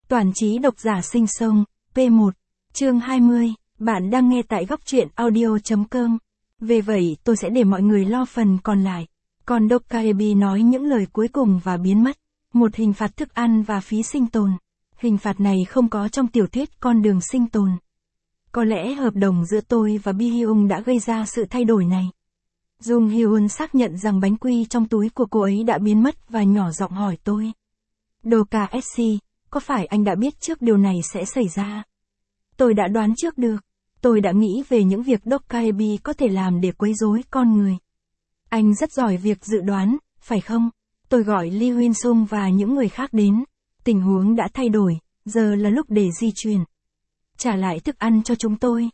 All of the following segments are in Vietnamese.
Toàn trí độc giả sinh sông, P1, chương 20, bạn đang nghe tại góc truyện audio.com. Về vậy tôi sẽ để mọi người lo phần còn lại. Còn Dokaebi nói những lời cuối cùng và biến mất. Một hình phạt thức ăn và phí sinh tồn. Hình phạt này không có trong tiểu thuyết Con đường sinh tồn. Có lẽ hợp đồng giữa tôi và Bi Hyun đã gây ra sự thay đổi này. Jung Hyun xác nhận rằng bánh quy trong túi của cô ấy đã biến mất và nhỏ giọng hỏi tôi. Doka SC, có phải anh đã biết trước điều này sẽ xảy ra? Tôi đã đoán trước được. Tôi đã nghĩ về những việc Dokaebi có thể làm để quấy rối con người. Anh rất giỏi việc dự đoán, phải không? Tôi gọi Lee Huyên Sung và những người khác đến. Tình huống đã thay đổi, giờ là lúc để di chuyển. Trả lại thức ăn cho chúng tôi.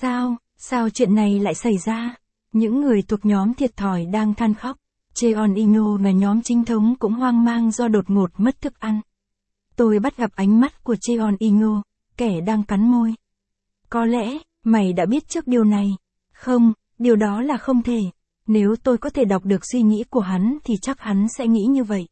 Sao chuyện này lại xảy ra? Những người thuộc nhóm thiệt thòi đang than khóc. Cheon Ino và nhóm chính thống cũng hoang mang do đột ngột mất thức ăn. Tôi bắt gặp ánh mắt của Cheon Ino, kẻ đang cắn môi. Có lẽ, mày đã biết trước điều này. Không, điều đó là không thể. Nếu tôi có thể đọc được suy nghĩ của hắn thì chắc hắn sẽ nghĩ như vậy.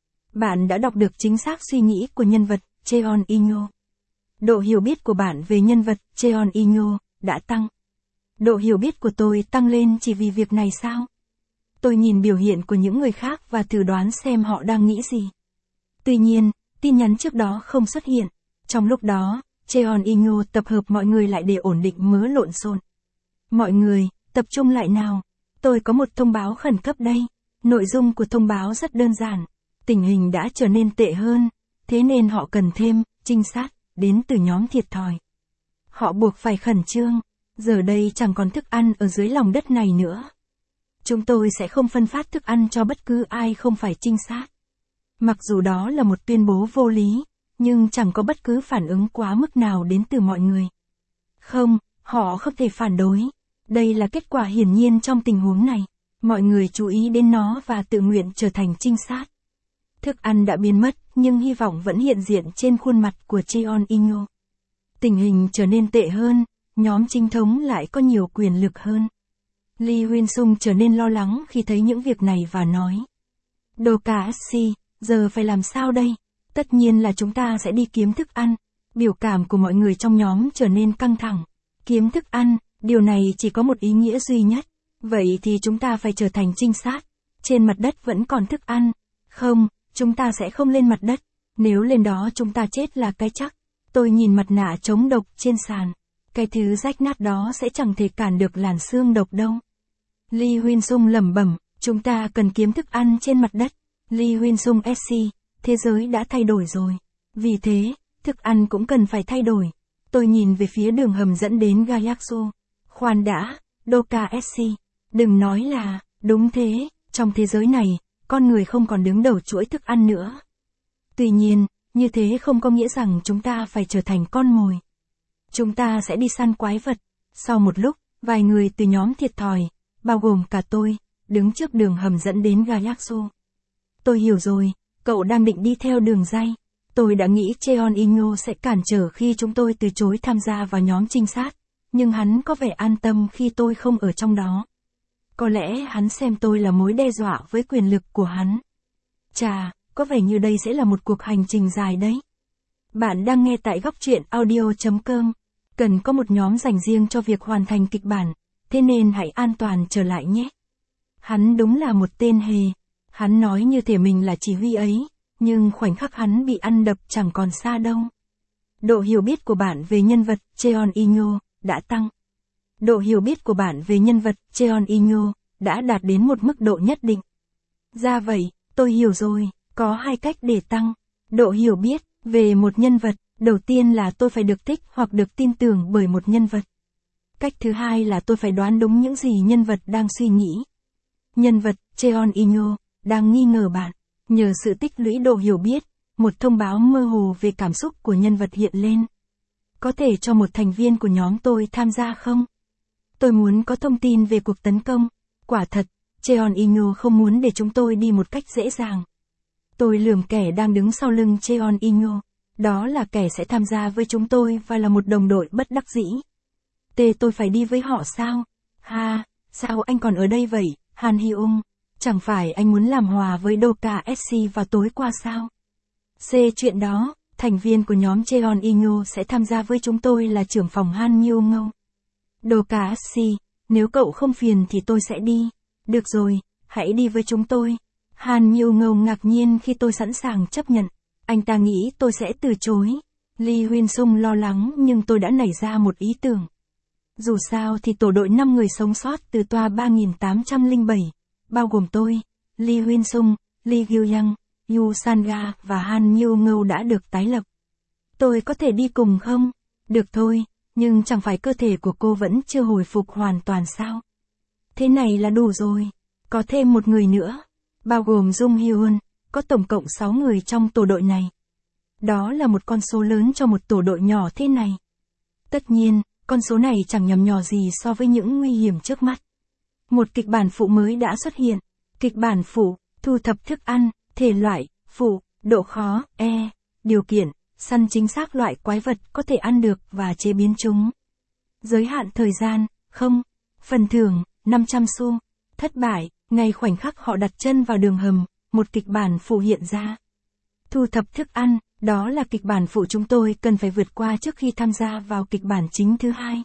Bạn đã đọc được chính xác suy nghĩ của nhân vật, Cheon Ino. Độ hiểu biết của bạn về nhân vật, Cheon Ino, đã tăng. Độ hiểu biết của tôi tăng lên chỉ vì việc này sao? Tôi nhìn biểu hiện của những người khác và thử đoán xem họ đang nghĩ gì. Tuy nhiên, tin nhắn trước đó không xuất hiện. Trong lúc đó, Cheon Ino tập hợp mọi người lại để ổn định mớ lộn xộn. Mọi người, tập trung lại nào. Tôi có một thông báo khẩn cấp đây. Nội dung của thông báo rất đơn giản. Tình hình đã trở nên tệ hơn, thế nên họ cần thêm trinh sát đến từ nhóm thiệt thòi. Họ buộc phải khẩn trương. Giờ đây chẳng còn thức ăn ở dưới lòng đất này nữa. Chúng tôi sẽ không phân phát thức ăn cho bất cứ ai không phải trinh sát. Mặc dù đó là một tuyên bố vô lý, nhưng chẳng có bất cứ phản ứng quá mức nào đến từ mọi người. Không, họ không thể phản đối. Đây là kết quả hiển nhiên trong tình huống này. Mọi người chú ý đến nó và tự nguyện trở thành trinh sát. Thức ăn đã biến mất, nhưng hy vọng vẫn hiện diện trên khuôn mặt của Cheon Ino. Tình hình trở nên tệ hơn, nhóm chính thống lại có nhiều quyền lực hơn. Lee Huyên Sung trở nên lo lắng khi thấy những việc này và nói. Doka SC, giờ phải làm sao đây? Tất nhiên là chúng ta sẽ đi kiếm thức ăn. Biểu cảm của mọi người trong nhóm trở nên căng thẳng. Kiếm thức ăn, điều này chỉ có một ý nghĩa duy nhất. Vậy thì chúng ta phải trở thành trinh sát. Trên mặt đất vẫn còn thức ăn. Không, chúng ta sẽ không lên mặt đất. Nếu lên đó chúng ta chết là cái chắc. Tôi nhìn mặt nạ chống độc trên sàn. Cái thứ rách nát đó sẽ chẳng thể cản được làn xương độc đâu. Lee Huyên Sung lẩm bẩm, chúng ta cần kiếm thức ăn trên mặt đất. Lee Huyên Sung SC, thế giới đã thay đổi rồi. Vì thế, thức ăn cũng cần phải thay đổi. Tôi nhìn về phía đường hầm dẫn đến Gayaksu. Khoan đã, Doka SC. Đừng nói là, đúng thế, trong thế giới này, con người không còn đứng đầu chuỗi thức ăn nữa. Tuy nhiên, như thế không có nghĩa rằng chúng ta phải trở thành con mồi. Chúng ta sẽ đi săn quái vật. Sau một lúc, vài người từ nhóm thiệt thòi, bao gồm cả tôi, đứng trước đường hầm dẫn đến Gayaksu. Tôi hiểu rồi, cậu đang định đi theo đường ray. Tôi đã nghĩ Cheon Ino sẽ cản trở khi chúng tôi từ chối tham gia vào nhóm trinh sát, nhưng hắn có vẻ an tâm khi tôi không ở trong đó. Có lẽ hắn xem tôi là mối đe dọa với quyền lực của hắn. Chà, có vẻ như đây sẽ là một cuộc hành trình dài đấy. Bạn đang nghe tại góc truyện audio.com. Cần có một nhóm dành riêng cho việc hoàn thành kịch bản, thế nên hãy an toàn trở lại nhé. Hắn đúng là một tên hề. Hắn nói như thể mình là chỉ huy ấy, nhưng khoảnh khắc hắn bị ăn đập chẳng còn xa đâu. Độ hiểu biết của bạn về nhân vật, Cheon Ino, đã tăng. Độ hiểu biết của bạn về nhân vật, Cheon Ino, đã đạt đến một mức độ nhất định. Ra vậy, tôi hiểu rồi, có hai cách để tăng. Độ hiểu biết về một nhân vật, đầu tiên là tôi phải được thích hoặc được tin tưởng bởi một nhân vật. Cách thứ hai là tôi phải đoán đúng những gì nhân vật đang suy nghĩ. Nhân vật, Cheon Ino, đang nghi ngờ bạn. Nhờ sự tích lũy độ hiểu biết, một thông báo mơ hồ về cảm xúc của nhân vật hiện lên. Có thể cho một thành viên của nhóm tôi tham gia không? Tôi muốn có thông tin về cuộc tấn công. Quả thật, Cheon Ino không muốn để chúng tôi đi một cách dễ dàng. Tôi lườm kẻ đang đứng sau lưng Cheon Ino. Đó là kẻ sẽ tham gia với chúng tôi và là một đồng đội bất đắc dĩ. Tôi phải đi với họ sao? Ha, sao anh còn ở đây vậy, Han Hyung? Chẳng phải anh muốn làm hòa với Doka SC vào tối qua sao? Chuyện đó, Thành viên của nhóm Cheon Inyo sẽ tham gia với chúng tôi là trưởng phòng Han Myu Ngâu. Dokashi, nếu cậu không phiền thì tôi sẽ đi. Được rồi, hãy đi với chúng tôi. Han Myu Ngâu ngạc nhiên khi tôi sẵn sàng chấp nhận. Anh ta nghĩ tôi sẽ từ chối. Lee Huyên Sung lo lắng nhưng tôi đã nảy ra một ý tưởng. Dù sao thì tổ đội 5 người sống sót từ toa 3807, bao gồm tôi, Lee Huyên Sung, Lee Gyu-young, Yu Sanga và Han Myu Ngâu đã được tái lập. Tôi có thể đi cùng không? Được thôi, nhưng chẳng phải cơ thể của cô vẫn chưa hồi phục hoàn toàn sao? Thế này là đủ rồi. Có thêm một người nữa, bao gồm Jung Hyun, có tổng cộng 6 người trong tổ đội này. Đó là một con số lớn cho một tổ đội nhỏ thế này. Tất nhiên, con số này chẳng nhằm nhò gì so với những nguy hiểm trước mắt. Một kịch bản phụ mới đã xuất hiện. Kịch bản phụ, thu thập thức ăn, thể loại, phụ, độ khó, điều kiện, săn chính xác loại quái vật có thể ăn được và chế biến chúng. Giới hạn thời gian, không. Phần thưởng, 500 xu. Thất bại, ngay khoảnh khắc họ đặt chân vào đường hầm, một kịch bản phụ hiện ra. Thu thập thức ăn, đó là kịch bản phụ chúng tôi cần phải vượt qua trước khi tham gia vào kịch bản chính thứ hai.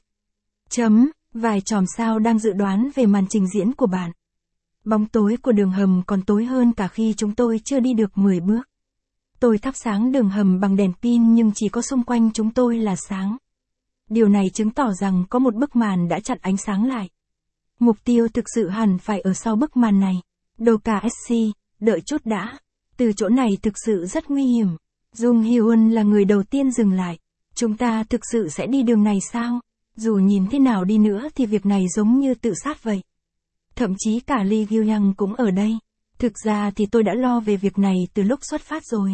Vài chòm sao đang dự đoán về màn trình diễn của bạn. Bóng tối của đường hầm còn tối hơn cả khi chúng tôi chưa đi được 10 bước. Tôi thắp sáng đường hầm bằng đèn pin nhưng chỉ có xung quanh chúng tôi là sáng. Điều này chứng tỏ rằng có một bức màn đã chặn ánh sáng lại. Mục tiêu thực sự hẳn phải ở sau bức màn này. Dokashi, đợi chút đã. Từ chỗ này thực sự rất nguy hiểm. Jung Hyun là người đầu tiên dừng lại. Chúng ta thực sự sẽ đi đường này sao? Dù nhìn thế nào đi nữa thì việc này giống như tự sát vậy. Thậm chí cả Lee Gyu-young cũng ở đây. Thực ra thì tôi đã lo về việc này từ lúc xuất phát rồi.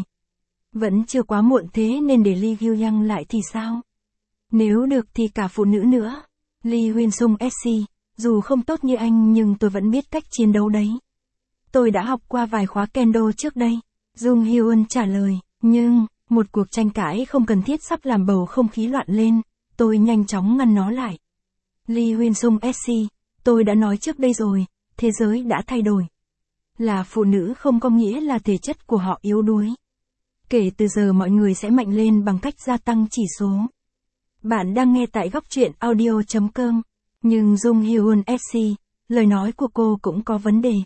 Vẫn chưa quá muộn thế nên để Lee Gyu-young lại thì sao? Nếu được thì cả phụ nữ nữa. Lee Huyên Sung SC, dù không tốt như anh nhưng tôi vẫn biết cách chiến đấu đấy. Tôi đã học qua vài khóa kendo trước đây. Jung Hyun trả lời, nhưng, một cuộc tranh cãi không cần thiết sắp làm bầu không khí loạn lên, tôi nhanh chóng ngăn nó lại. Lee Huyên Sung SC, tôi đã nói trước đây rồi, thế giới đã thay đổi. Là phụ nữ không có nghĩa là thể chất của họ yếu đuối. Kể từ giờ mọi người sẽ mạnh lên bằng cách gia tăng chỉ số. Bạn đang nghe tại góc truyện audio.com. Nhưng Jung Hyun SC, lời nói của cô cũng có vấn đề.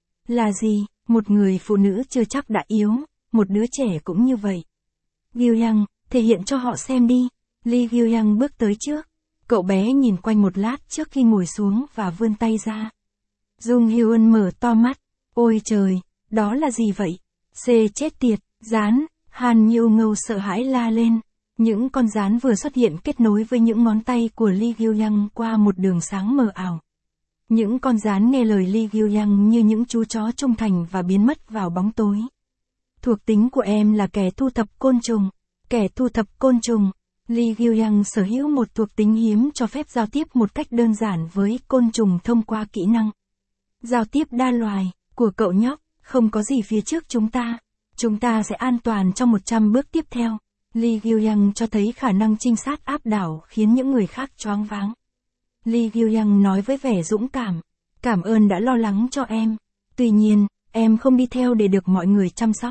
Là gì? Một người phụ nữ chưa chắc đã yếu, một đứa trẻ cũng như vậy. Gyu-young, thể hiện cho họ xem đi. Lee Gyu-young bước tới trước. Cậu bé nhìn quanh một lát trước khi ngồi xuống và vươn tay ra. Jung Hyun mở to mắt. Ôi trời, đó là gì vậy? Chết tiệt, rán. Han Myu Ngâu sợ hãi la lên. Những con rán vừa xuất hiện kết nối với những ngón tay của Lee Gyu-young qua một đường sáng mờ ảo. Những con rán nghe lời Lee Gyu-young như những chú chó trung thành và biến mất vào bóng tối. Thuộc tính của em là kẻ thu thập côn trùng. Kẻ thu thập côn trùng. Lee Gyu-young sở hữu một thuộc tính hiếm cho phép giao tiếp một cách đơn giản với côn trùng thông qua kỹ năng. Giao tiếp đa loài, của cậu nhóc, không có gì phía trước chúng ta. Chúng ta sẽ an toàn trong 100 bước tiếp theo. Lee Gyu-young cho thấy khả năng trinh sát áp đảo khiến những người khác choáng váng. Lee Gyu-young nói với vẻ dũng cảm. Cảm ơn đã lo lắng cho em. Tuy nhiên, em không đi theo để được mọi người chăm sóc.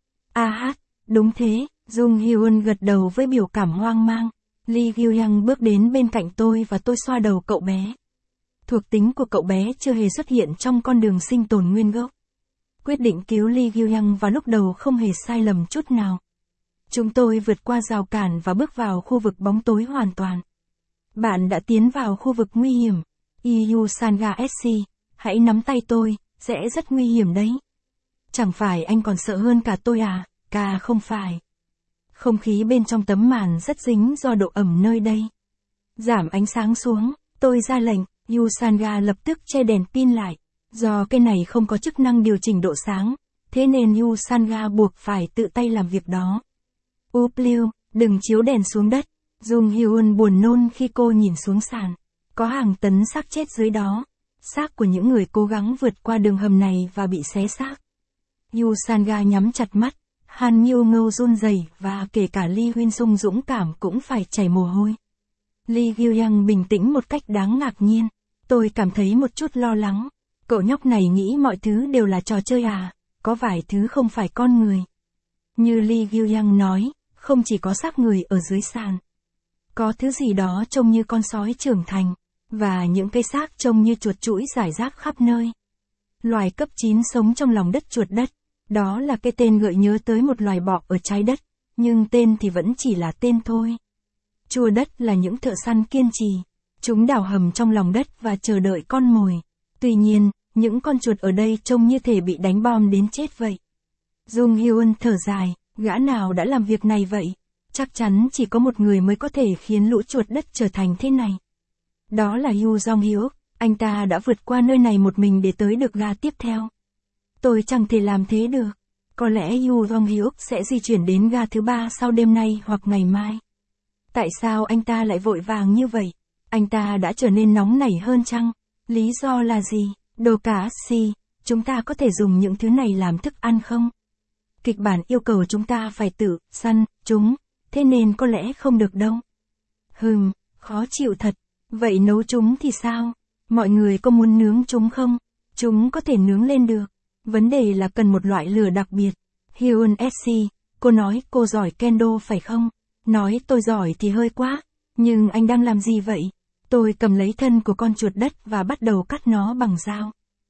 Đúng thế, Jung Hyun gật đầu với biểu cảm hoang mang. Lee Gyu-young bước đến bên cạnh tôi và tôi xoa đầu cậu bé. Thuộc tính của cậu bé chưa hề xuất hiện trong con đường sinh tồn nguyên gốc. Quyết định cứu Lee Gyu-young vào lúc đầu không hề sai lầm chút nào. Chúng tôi vượt qua rào cản và bước vào khu vực bóng tối hoàn toàn. Bạn đã tiến vào khu vực nguy hiểm. Yu Sanga SC, hãy nắm tay tôi, sẽ rất nguy hiểm đấy. Chẳng phải anh còn sợ hơn cả tôi à? Không phải. Không khí bên trong tấm màn rất dính do độ ẩm nơi đây. Giảm ánh sáng xuống, tôi ra lệnh, Yu Sanga lập tức che đèn pin lại. Do cái này không có chức năng điều chỉnh độ sáng, thế nên Yu Sanga buộc phải tự tay làm việc đó. Lưu, đừng chiếu đèn xuống đất. Jung Hyun buồn nôn khi cô nhìn xuống sàn. Có hàng tấn xác chết dưới đó. Xác của những người cố gắng vượt qua đường hầm này và bị xé xác. Yu Sanga nhắm chặt mắt. Han Myu Ngâu run rẩy và kể cả Lee Huyên Sung dũng cảm cũng phải chảy mồ hôi. Lee Gyu-young bình tĩnh một cách đáng ngạc nhiên. Tôi cảm thấy một chút lo lắng. Cậu nhóc này nghĩ mọi thứ đều là trò chơi à? Có vài thứ không phải con người. Như Lee Gyu-young nói, không chỉ có xác người ở dưới sàn. Có thứ gì đó trông như con sói trưởng thành, và những cây xác trông như chuột chũi rải rác khắp nơi. Loài cấp 9 sống trong lòng đất chuột đất, đó là cái tên gợi nhớ tới một loài bọ ở trái đất, nhưng tên thì vẫn chỉ là tên thôi. Chua đất là những thợ săn kiên trì, chúng đào hầm trong lòng đất và chờ đợi con mồi. Tuy nhiên, những con chuột ở đây trông như thể bị đánh bom đến chết vậy. Jung Hyun thở dài, gã nào đã làm việc này vậy? Chắc chắn chỉ có một người mới có thể khiến lũ chuột đất trở thành thế này. Đó là Yoo Jong Hyuk, anh ta đã vượt qua nơi này một mình để tới được ga tiếp theo. Tôi chẳng thể làm thế được. Có lẽ Yoo Jong Hyuk sẽ di chuyển đến ga thứ 3 sau đêm nay hoặc ngày mai. Tại sao anh ta lại vội vàng như vậy? Anh ta đã trở nên nóng nảy hơn chăng? Lý do là gì? Đồ cá si, chúng ta có thể dùng những thứ này làm thức ăn không? Kịch bản yêu cầu chúng ta phải tự săn chúng, thế nên có lẽ không được đâu. Khó chịu thật. Vậy nấu chúng thì sao? Mọi người có muốn nướng chúng không? Chúng có thể nướng lên được. Vấn đề là cần một loại lửa đặc biệt. Hyun SC, cô nói cô giỏi kendo phải không? Nói tôi giỏi thì hơi quá. Nhưng anh đang làm gì vậy? Tôi cầm lấy thân của con chuột đất và bắt đầu cắt nó bằng dao.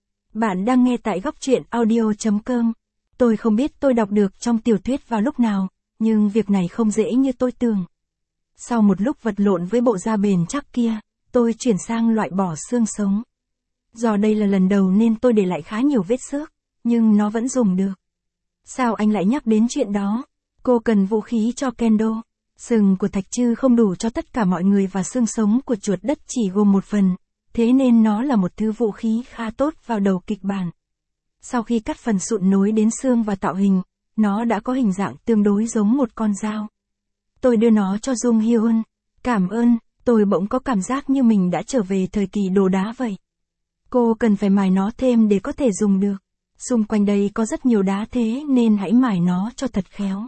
Bạn đang nghe tại góc truyện audio.com. Tôi không biết tôi đọc được trong tiểu thuyết vào lúc nào, nhưng việc này không dễ như tôi tưởng. Sau một lúc vật lộn với bộ da bền chắc kia, tôi chuyển sang loại bỏ xương sống. Do đây là lần đầu nên tôi để lại khá nhiều vết xước, nhưng nó vẫn dùng được. Sao anh lại nhắc đến chuyện đó? Cô cần vũ khí cho kendo. Sừng của thạch trư không đủ cho tất cả mọi người và xương sống của chuột đất chỉ gồm một phần, thế nên nó là một thứ vũ khí khá tốt vào đầu kịch bản. Sau khi cắt phần sụn nối đến xương và tạo hình, nó đã có hình dạng tương đối giống một con dao. Tôi đưa nó cho Jung Hyun. Cảm ơn, tôi bỗng có cảm giác như mình đã trở về thời kỳ đồ đá vậy. Cô cần phải mài nó thêm để có thể dùng được. Xung quanh đây có rất nhiều đá thế nên hãy mài nó cho thật khéo.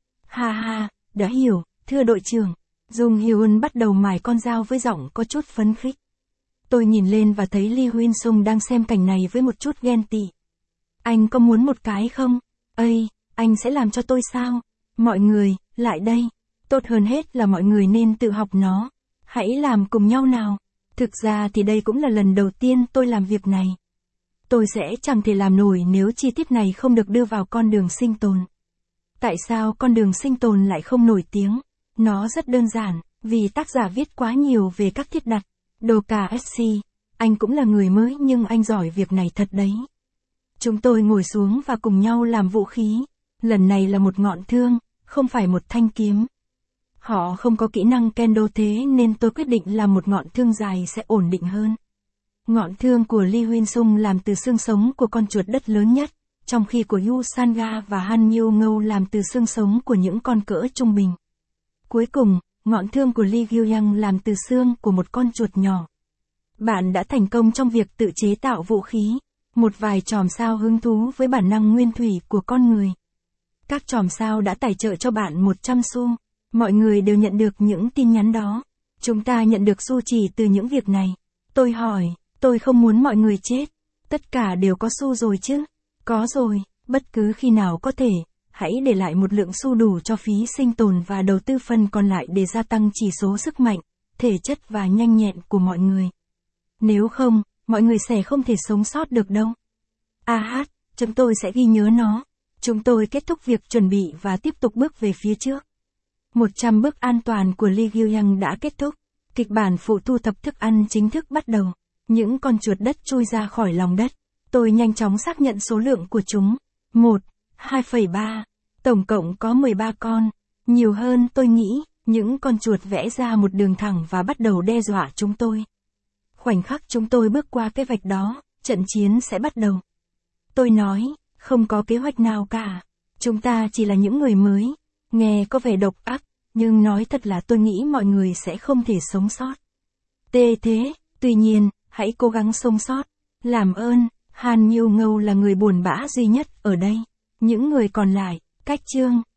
Ha ha, đã hiểu, thưa đội trưởng. Jung Hyun bắt đầu mài con dao với giọng có chút phấn khích. Tôi nhìn lên và thấy Lee Huyên Sung đang xem cảnh này với một chút ghen tị. Anh có muốn một cái không? Ây, anh sẽ làm cho tôi sao? Mọi người, lại đây. Tốt hơn hết là mọi người nên tự học nó. Hãy làm cùng nhau nào. Thực ra thì đây cũng là lần đầu tiên tôi làm việc này. Tôi sẽ chẳng thể làm nổi nếu chi tiết này không được đưa vào con đường sinh tồn. Tại sao con đường sinh tồn lại không nổi tiếng? Nó rất đơn giản, vì tác giả viết quá nhiều về các thiết đặt. Đồ cả SC, anh cũng là người mới nhưng anh giỏi việc này thật đấy. Chúng tôi ngồi xuống và cùng nhau làm vũ khí. Lần này là một ngọn thương, không phải một thanh kiếm. Họ không có kỹ năng kendo thế nên tôi quyết định làm một ngọn thương dài sẽ ổn định hơn. Ngọn thương của Lee Huyên Sung làm từ xương sống của con chuột đất lớn nhất, trong khi của Yu Sanga và Han Myu Ngâu làm từ xương sống của những con cỡ trung bình. Cuối cùng, ngọn thương của Lee Gyu-yang làm từ xương của một con chuột nhỏ. Bạn đã thành công trong việc tự chế tạo vũ khí. Một vài chòm sao hứng thú với bản năng nguyên thủy của con người. Các chòm sao đã tài trợ cho bạn 100 xu. Mọi người đều nhận được những tin nhắn đó. Chúng ta nhận được xu chỉ từ những việc này. Tôi hỏi, tôi không muốn mọi người chết. Tất cả đều có xu rồi chứ? Có rồi, bất cứ khi nào có thể, hãy để lại một lượng xu đủ cho phí sinh tồn và đầu tư phần còn lại để gia tăng chỉ số sức mạnh, thể chất và nhanh nhẹn của mọi người. Nếu không, mọi người sẽ không thể sống sót được đâu. Chúng tôi sẽ ghi nhớ nó. Chúng tôi kết thúc việc chuẩn bị và tiếp tục bước về phía trước. 100 bước an toàn của Lee Gyu-yang đã kết thúc. Kịch bản phụ thu thập thức ăn chính thức bắt đầu. Những con chuột đất chui ra khỏi lòng đất. Tôi nhanh chóng xác nhận số lượng của chúng. 2,3. Tổng cộng có 13 con. Nhiều hơn tôi nghĩ. Những con chuột vẽ ra một đường thẳng và bắt đầu đe dọa chúng tôi. Khoảnh khắc chúng tôi bước qua cái vạch đó, trận chiến sẽ bắt đầu. Tôi nói, không có kế hoạch nào cả. Chúng ta chỉ là những người mới. Nghe có vẻ độc ác, nhưng nói thật là tôi nghĩ mọi người sẽ không thể sống sót. Thế, tuy nhiên, hãy cố gắng sống sót. Làm ơn, Han Myu Ngâu là người buồn bã duy nhất ở đây. Những người còn lại, cách chương.